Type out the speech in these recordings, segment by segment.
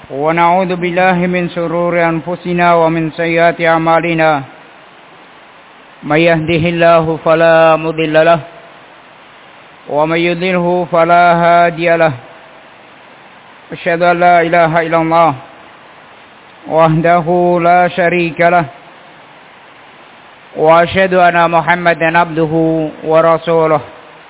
ونعوذ بالله من شرور أنفسنا ومن سيئات أعمالنا من يهده الله فلا مضل له ومن يضلله فلا هادي له أشهد أن لا إله إلا الله وحده لا شريك له وأشهد أن محمدا عبده ورسوله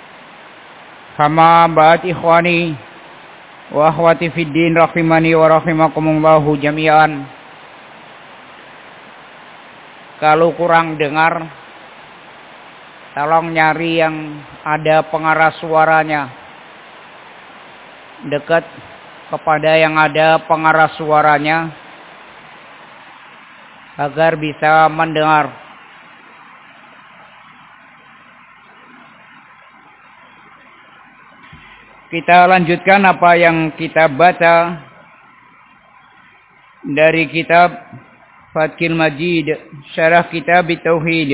فما بعد إخواني wa akhwati fid din rahimani wa rahimakumullahu jami'an. Kalau kurang dengar, tolong nyari yang ada pengeras suaranya, dekat kepada yang ada pengeras suaranya agar bisa mendengar. Kita lanjutkan apa yang kita baca dari kitab Fathul Majid, Syarah Kitab Tauhid,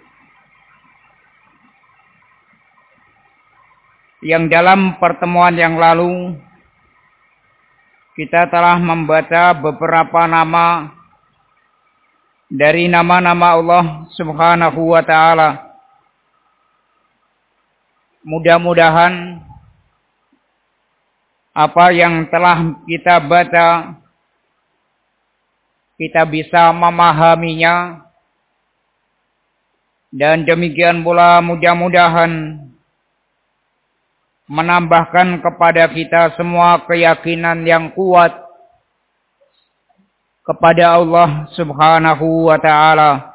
yang dalam pertemuan yang lalu kita telah membaca beberapa nama dari nama-nama Allah Subhanahu wa Ta'ala. Mudah-mudahan apa yang telah kita baca, kita bisa memahaminya, dan demikian pula mudah-mudahan menambahkan kepada kita semua keyakinan yang kuat kepada Allah Subhanahu wa Ta'ala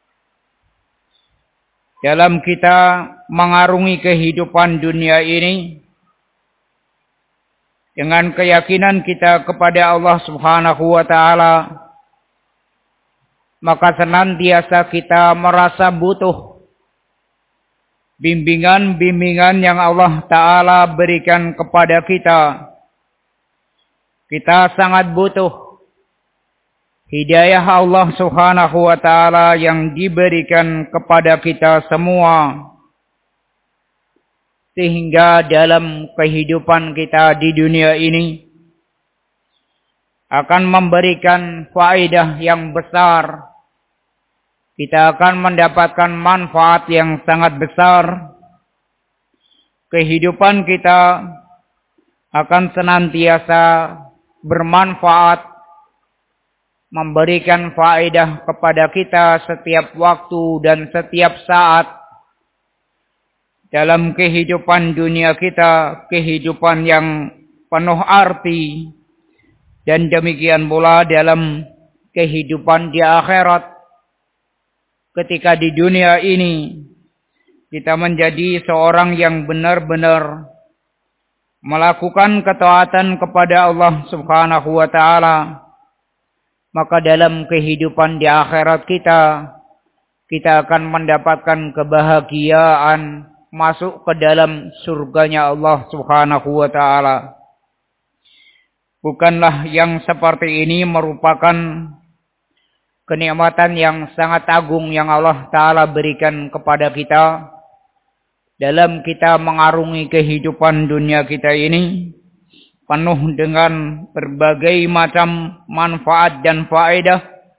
dalam kita mengarungi kehidupan dunia ini. Dengan keyakinan kita kepada Allah Subhanahu wa Ta'ala, maka senantiasa kita merasa butuh bimbingan-bimbingan yang Allah Ta'ala berikan kepada kita. Kita sangat butuh hidayah Allah Subhanahu wa Ta'ala yang diberikan kepada kita semua, sehingga dalam kehidupan kita di dunia ini akan memberikan faedah yang besar. Kita akan mendapatkan manfaat yang sangat besar. Kehidupan kita akan senantiasa bermanfaat, memberikan faedah kepada kita setiap waktu dan setiap saat dalam kehidupan dunia kita, kehidupan yang penuh arti, dan demikian pula dalam kehidupan di akhirat. Ketika di dunia ini kita menjadi seorang yang benar-benar melakukan ketaatan kepada Allah Subhanahu wa Ta'ala, maka dalam kehidupan di akhirat kita akan mendapatkan kebahagiaan, masuk ke dalam surganya Allah Subhanahu wa Ta'ala. Bukanlah yang seperti ini merupakan kenikmatan yang sangat agung yang Allah Ta'ala berikan kepada kita dalam kita mengarungi kehidupan dunia kita ini, penuh dengan berbagai macam manfaat dan faedah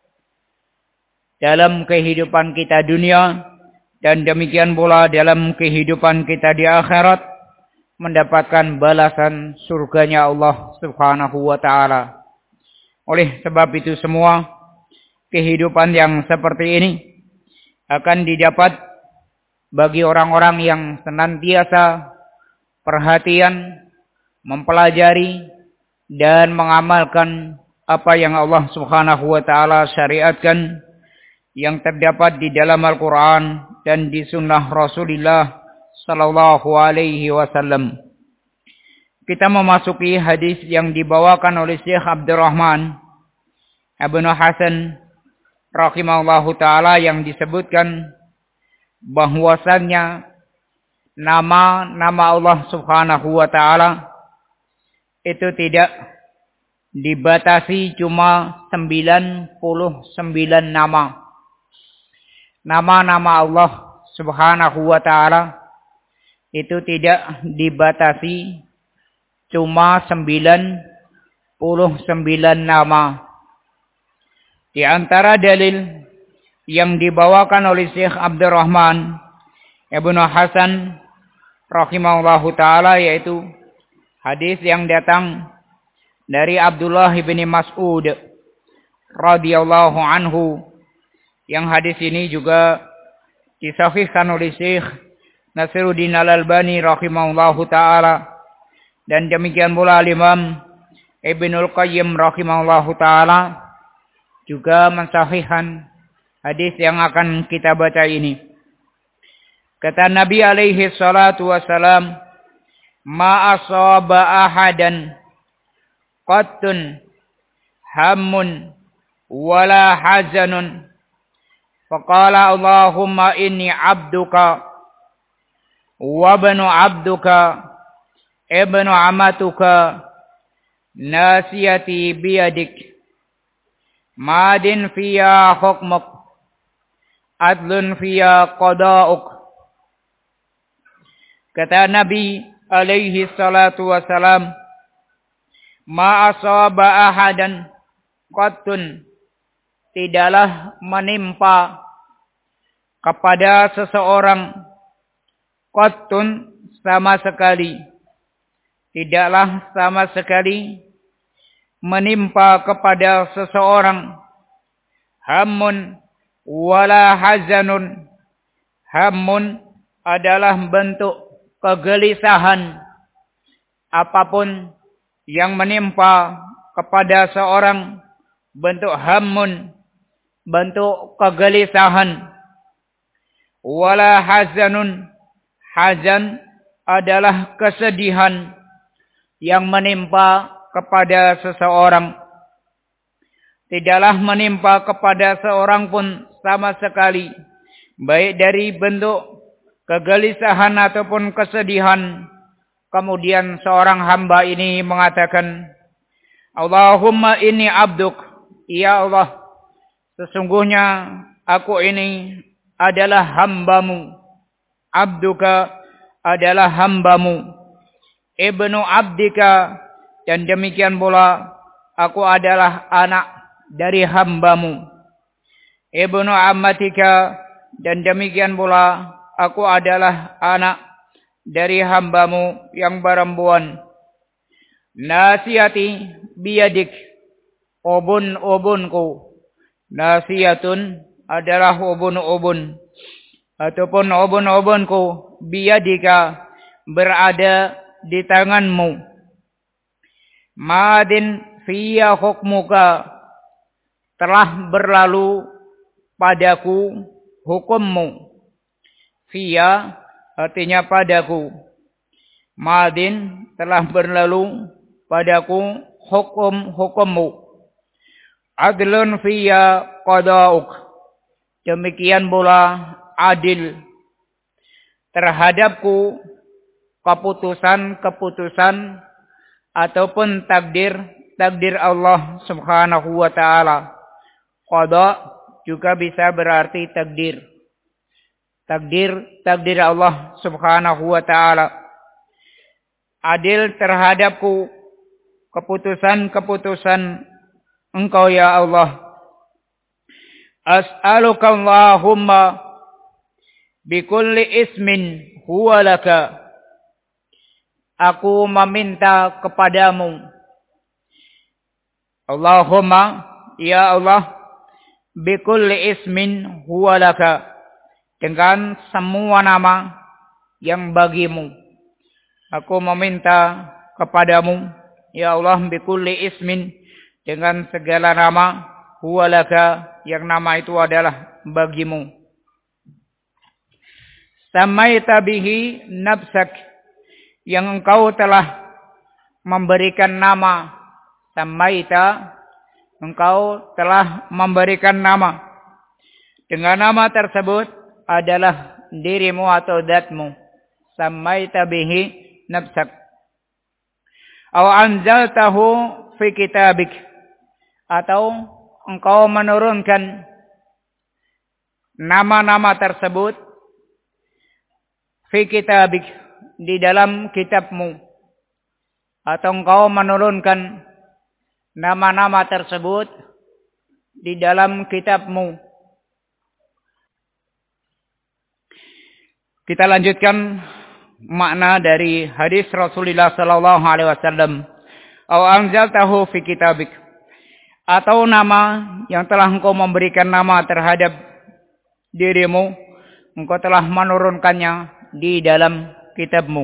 dalam kehidupan kita dunia. Dan demikian pula dalam kehidupan kita di akhirat, mendapatkan balasan surganya Allah Subhanahu wa Ta'ala. Oleh sebab itu semua, kehidupan yang seperti ini akan didapat bagi orang-orang yang senantiasa perhatian, mempelajari, dan mengamalkan apa yang Allah Subhanahu wa Ta'ala syariatkan, yang terdapat di dalam Al-Quran dan di sunnah Rasulullah Sallallahu Alaihi Wasallam. Kita memasuki hadis yang dibawakan oleh Syekh Abdurrahman Ibnu Hasan rahimahullahu ta'ala, yang disebutkan bahwasannya nama-nama Allah Subhanahu wa Ta'ala itu tidak dibatasi cuma 99 nama. Nama-nama Allah Subhanahu wa Ta'ala itu tidak dibatasi cuma 99 nama. Di antara dalil yang dibawakan oleh Syekh Abdurrahman Ibnu Hasan rahimahullahu taala yaitu hadis yang datang dari Abdullah bin Mas'ud radhiyallahu anhu, yang hadis ini juga disahihkan oleh Syekh Nasiruddin Al-Albani rahimahullahu taala, dan demikian pula Imam Ibnul Qayyim rahimahullahu taala juga mensahihkan hadis yang akan kita baca ini. Kata Nabi alaihi salatu wasalam, "Ma asaba ahadan qattun hammun wala hazanun faqala Allahumma inni abduka wa ibnu abduka ibnu amatuka nasiyati biyadik madin fiya hukmuk adlun fiya qada'uk." Kata Nabi alaihi salatu wasalam, "Ma asaba ahadan qattun," tidaklah menimpa kepada seseorang, qattun sama sekali, tidaklah sama sekali menimpa kepada seseorang, hammun wala hazanun. Hammun adalah bentuk kegelisahan, apapun yang menimpa kepada seorang bentuk hammun, bentuk kegelisahan. Wala hazanun, hazan adalah kesedihan yang menimpa kepada seseorang. Tidaklah menimpa kepada seorang pun sama sekali, baik dari bentuk kegelisahan ataupun kesedihan, kemudian seorang hamba ini mengatakan, "Allahumma inni abduk," ya Allah, sesungguhnya aku ini adalah hambamu. Abduka adalah hambamu. Ibnu abdika, dan demikian pula aku adalah anak dari hambamu. Ibnu ammatika, dan demikian pula aku adalah anak dari hambamu yang perempuan. Nasiyati biyadik, ubun-ubunku. Nasiyatun adalah ubun-ubun, ataupun ubun-ubunku, biyadika, berada di tanganmu. Madin fiya hukmuka, telah berlalu padaku hukummu. Fiya artinya padaku. Madin telah berlalu padaku hukummu. Adlun fiya qada'uk, demikian pula adil terhadapku keputusan-keputusan ataupun takdir Allah subhanahu wa ta'ala. Qada juga bisa berarti takdir. Takdir Allah subhanahu wa ta'ala. Adil terhadapku keputusan-keputusan Engkau ya Allah. As'aluka Allahumma bikulli ismin huwa laka. Aku meminta kepadamu, Allahumma, ya Allah, bikulli ismin huwa laka, dengan semua nama yang bagimu. Aku meminta kepadamu, ya Allah, bikulli ismin, dengan segala nama, huwa laka, yang nama itu adalah bagimu. Samaita bihi nafsak, yang engkau telah memberikan nama. Samaita, engkau telah memberikan nama. Dengan nama tersebut adalah dirimu atau zatmu. Samaita bihi nafsak. Aw anzaltahu fi kitabik, atau engkau menurunkan nama-nama tersebut fi kitabik, di dalam kitabmu, atau engkau menurunkan nama-nama tersebut di dalam kitab-Mu. Kita lanjutkan makna dari hadis Rasulullah sallallahu alaihi wasallam. Aw anzaltahu fi kitabik. Atau nama yang telah engkau memberikan nama terhadap dirimu, engkau telah menurunkannya di dalam kitab-Mu.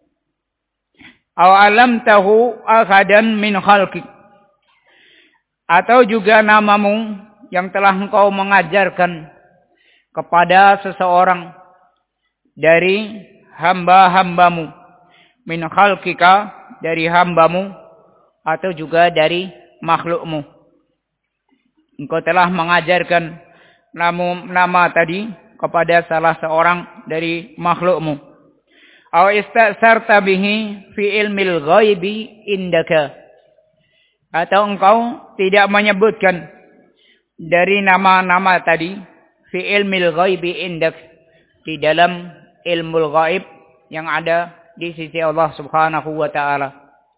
Aw alamtahu ahadan min khalqik. Atau juga namamu yang telah engkau mengajarkan kepada seseorang dari hamba-hambamu. Min khalqika, dari hambamu, atau juga dari makhlukmu. Engkau telah mengajarkan nama tadi kepada salah seorang dari makhlukmu. Aw istasarta bihi fi ilmil ghaibi indaka. Atau engkau tidak menyebutkan dari nama-nama tadi fi ilmil ghaibi indak, di dalam ilmu ghaib yang ada di sisi Allah Subhanahu wa taala.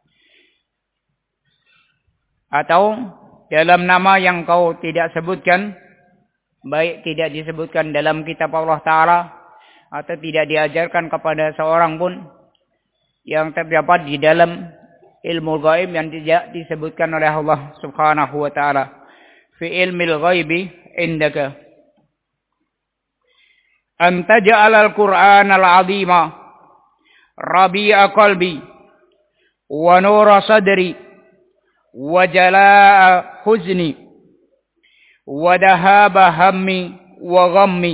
Atau dalam nama yang kau tidak sebutkan, baik tidak disebutkan dalam kitab Allah taala atau tidak diajarkan kepada seorang pun, yang terdapat di dalam ilmu ghaib yang tidak disebutkan oleh Allah Subhanahu wa taala. Fi ilmil ghaibi indaka. Anta ja'alal Qur'anal 'azima rabi'a qalbi wa nura sadri wa jalaa'a huzni wa dahaba hammi wa ghammi.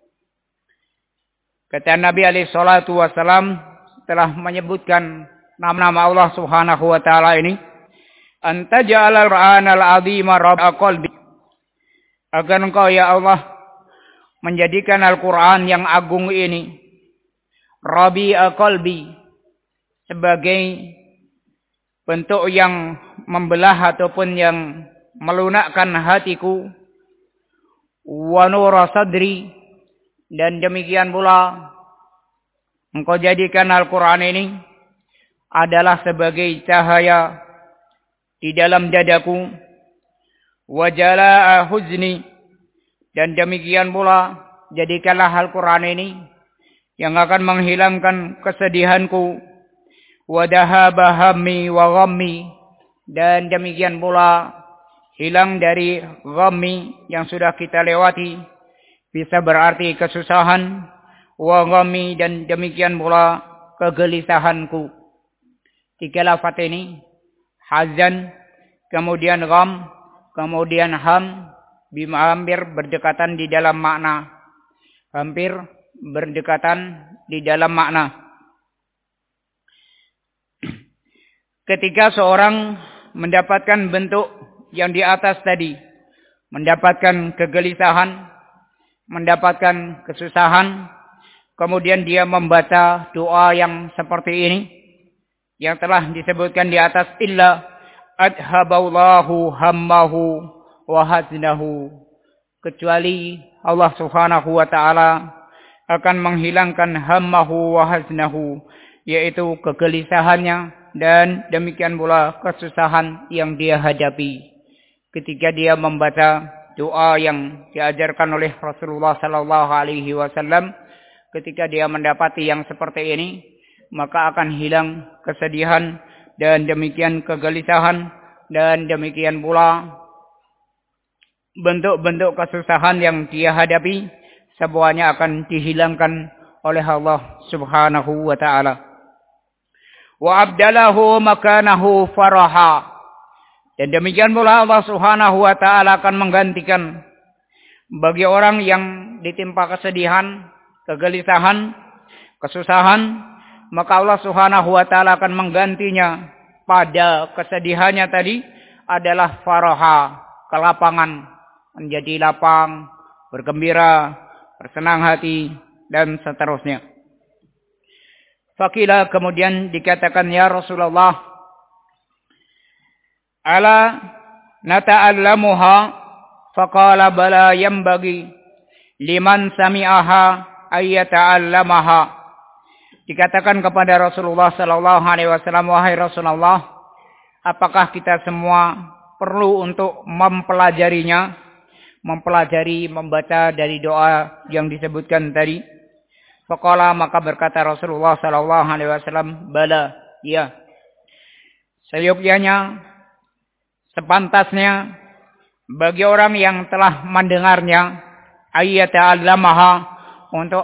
Kata Nabi alaihi salatu wasalam telah menyebutkan nama-nama Allah Subhanahu wa taala ini, anta ja'alal Qur'anal 'azima rabi'a qalbi, agar engkau ya Allah menjadikan Al-Quran yang agung ini rabi'a qalbi, sebagai bentuk yang membelah ataupun yang melunakkan hatiku, wa nura sadri, dan demikian pula engkau jadikan Al-Quran ini adalah sebagai cahaya di dalam dadaku, wa jalaa'a huzni, dan demikian pula jadikanlah Al-Quran ini yang akan menghilangkan kesedihanku, wa dahaba hammi wa ghammi, dan demikian pula hilang dari ghammi yang sudah kita lewati, bisa berarti kesusahan, wa ghammi, dan demikian pula kegelisahanku. Tiga lafaz ini, hazan, kemudian gham, kemudian ham, hampir berdekatan di dalam makna. Hampir berdekatan di dalam makna. Ketika seorang mendapatkan bentuk yang di atas tadi, mendapatkan kegelisahan, mendapatkan kesusahan, kemudian dia membaca doa yang seperti ini, yang telah disebutkan di atas, illa adhaballahu hammahu wa haznahu, kecuali Allah Subhanahu wa taala akan menghilangkan hammahu wa haznahu, yaitu kegelisahannya dan demikian pula kesusahan yang dia hadapi ketika dia membaca doa yang diajarkan oleh Rasulullah sallallahu alaihi wasallam. Ketika dia mendapati yang seperti ini, maka akan hilang kesedihan dan demikian kegelisahan, dan demikian pula bentuk-bentuk kesusahan yang dia hadapi, semuanya akan dihilangkan oleh Allah Subhanahu wa taala. Wa abdalahu makanahu faraha, dan demikian pula Allah Subhanahu wa taala akan menggantikan bagi orang yang ditimpa kesedihan, kegelisahan, kesusahan, maka Allah Subhanahu wa taala akan menggantinya pada kesedihannya tadi adalah faraha, kelapangan, menjadi lapang, bergembira, bersenang hati, dan seterusnya. Fakila, kemudian dikatakan, ya Rasulullah, ala nata'allamuha, faqala bala yambagi liman sami'aha ayyata'allamaha. Dikatakan kepada Rasulullah sallallahu alaihi wasallam, wahai Rasulullah, apakah kita semua perlu untuk mempelajarinya, membaca dari doa yang disebutkan tadi. Faqala, maka berkata Rasulullah sallallahu alaihi wasallam, bala, ya. Seyogyanya, sepantasnya bagi orang yang telah mendengarnya, ayyata'allamaha, untuk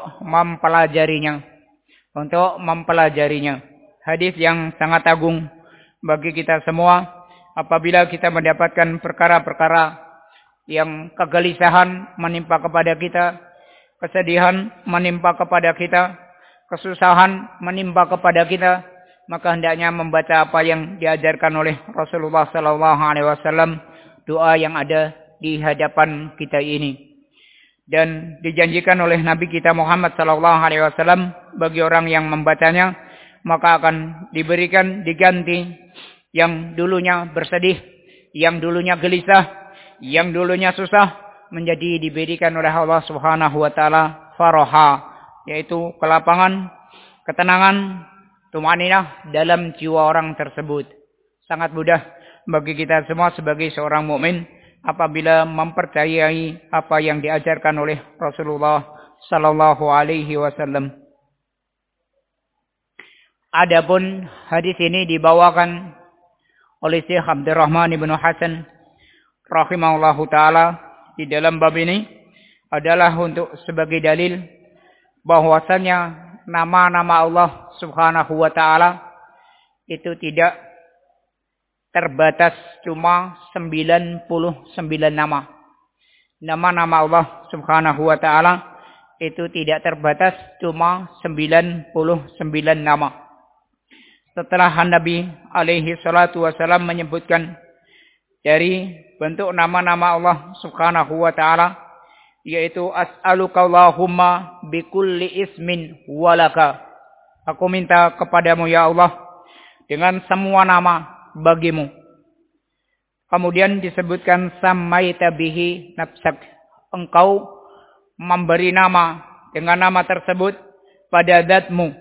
mempelajarinya. Hadis yang sangat agung bagi kita semua apabila kita mendapatkan perkara-perkara yang kegelisahan menimpa kepada kita, kesedihan menimpa kepada kita, kesusahan menimpa kepada kita, maka hendaknya membaca apa yang diajarkan oleh Rasulullah sallallahu alaihi wasallam, doa yang ada di hadapan kita ini. Dan dijanjikan oleh Nabi kita Muhammad sallallahu alaihi wasallam, bagi orang yang membacanya maka akan diberikan diganti yang dulunya bersedih, yang dulunya gelisah, yang dulunya susah, menjadi diberikan oleh Allah Subhanahu wa taala faraha, yaitu kelapangan, ketenangan, tumaninah dalam jiwa orang tersebut. Sangat mudah bagi kita semua sebagai seorang mukmin apabila mempercayai apa yang diajarkan oleh Rasulullah sallallahu alaihi wasallam. Adapun hadis ini dibawakan oleh Syekh Abdurrahman ibnu Hasan rahimahullahu taala di dalam bab ini adalah untuk sebagai dalil bahwasannya nama-nama Allah Subhanahu wa taala itu tidak terbatas cuma 99 nama. Nama-nama Allah Subhanahu wa taala itu tidak terbatas cuma 99 nama. Setelah Nabi alaihi salatu wasallam menyebutkan dari bentuk nama-nama Allah Subhanahu wa taala, yaitu as'aluka Allahumma bikulli ismin walaka. Aku minta kepadamu ya Allah dengan semua nama bagimu. Kemudian disebutkan samaita bihi nafsak. Engkau memberi nama dengan nama tersebut pada zatmu.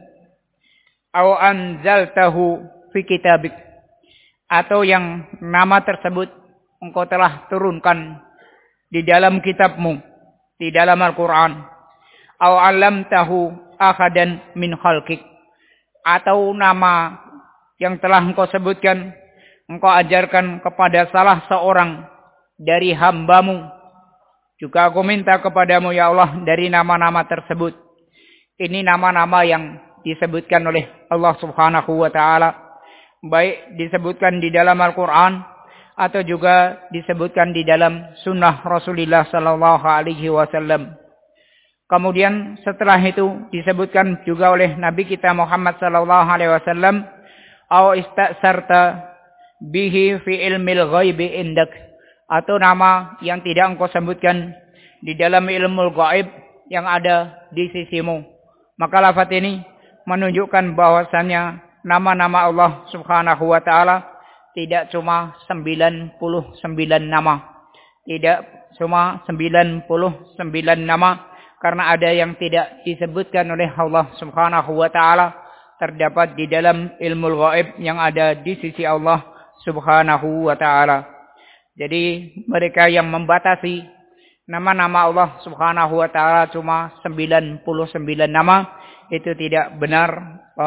Au anzaltahu fi kitabik, atau yang nama tersebut engkau telah turunkan di dalam kitabmu, di dalam Al-Quran. Au alamtahu ahadan min khalqik, atau nama yang telah engkau sebutkan engkau ajarkan kepada salah seorang dari hambamu. Juga aku minta kepadamu ya Allah dari nama-nama tersebut. Ini nama-nama yang disebutkan oleh Allah Subhanahu wa taala, baik disebutkan di dalam Al-Quran atau juga disebutkan di dalam sunnah Rasulullah sallallahu alaihi wasallam. Kemudian setelah itu disebutkan juga oleh Nabi kita Muhammad sallallahu alaihi wasallam, au istasarta bihi fi ilmil ghaibi indak, atau nama yang tidak engkau sebutkan di dalam ilmu gaib yang ada di sisimu. Maka lafaz ini menunjukkan bahwasannya nama-nama Allah Subhanahu wa taala tidak cuma 99 nama. Tidak cuma 99 nama, karena ada yang tidak disebutkan oleh Allah Subhanahu wa taala terdapat di dalam ilmu gaib yang ada di sisi Allah Subhanahu wa taala. Jadi mereka yang membatasi nama-nama Allah Subhanahu wa taala cuma 99 nama, itu tidak benar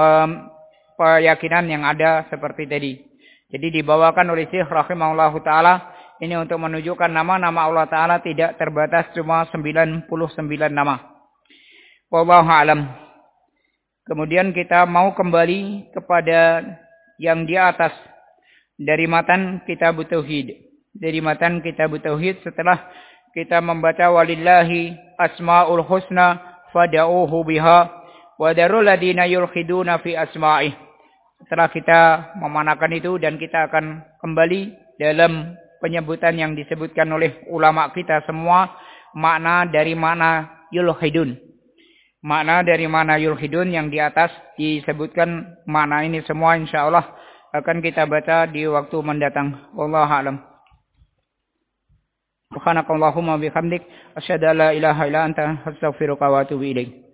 keyakinan yang ada seperti tadi. Jadi dibawakan oleh Syekh rahimahullahu taala ini untuk menunjukkan nama-nama Allah taala tidak terbatas cuma 99 nama. Wallahu a'lam. Kemudian kita mau kembali kepada yang di atas dari matan Kitab Tauhid. Dari matan Kitab Tauhid setelah kita membaca walillahi asmaul husna fad'uuhu biha wa darul ladina yulhiduna fi asma'ih. Setelah kita memanakan itu dan kita akan kembali dalam penyebutan yang disebutkan oleh ulama kita semua, makna dari mana yulhidun. Makna dari mana yulhidun yang di atas disebutkan, makna ini semua insyaallah akan kita baca di waktu mendatang. Wallahu a'lam. Subhanakallahumma bihamdik asyhadu an la ilaha illa anta astaghfiruka wa atubu ilaik.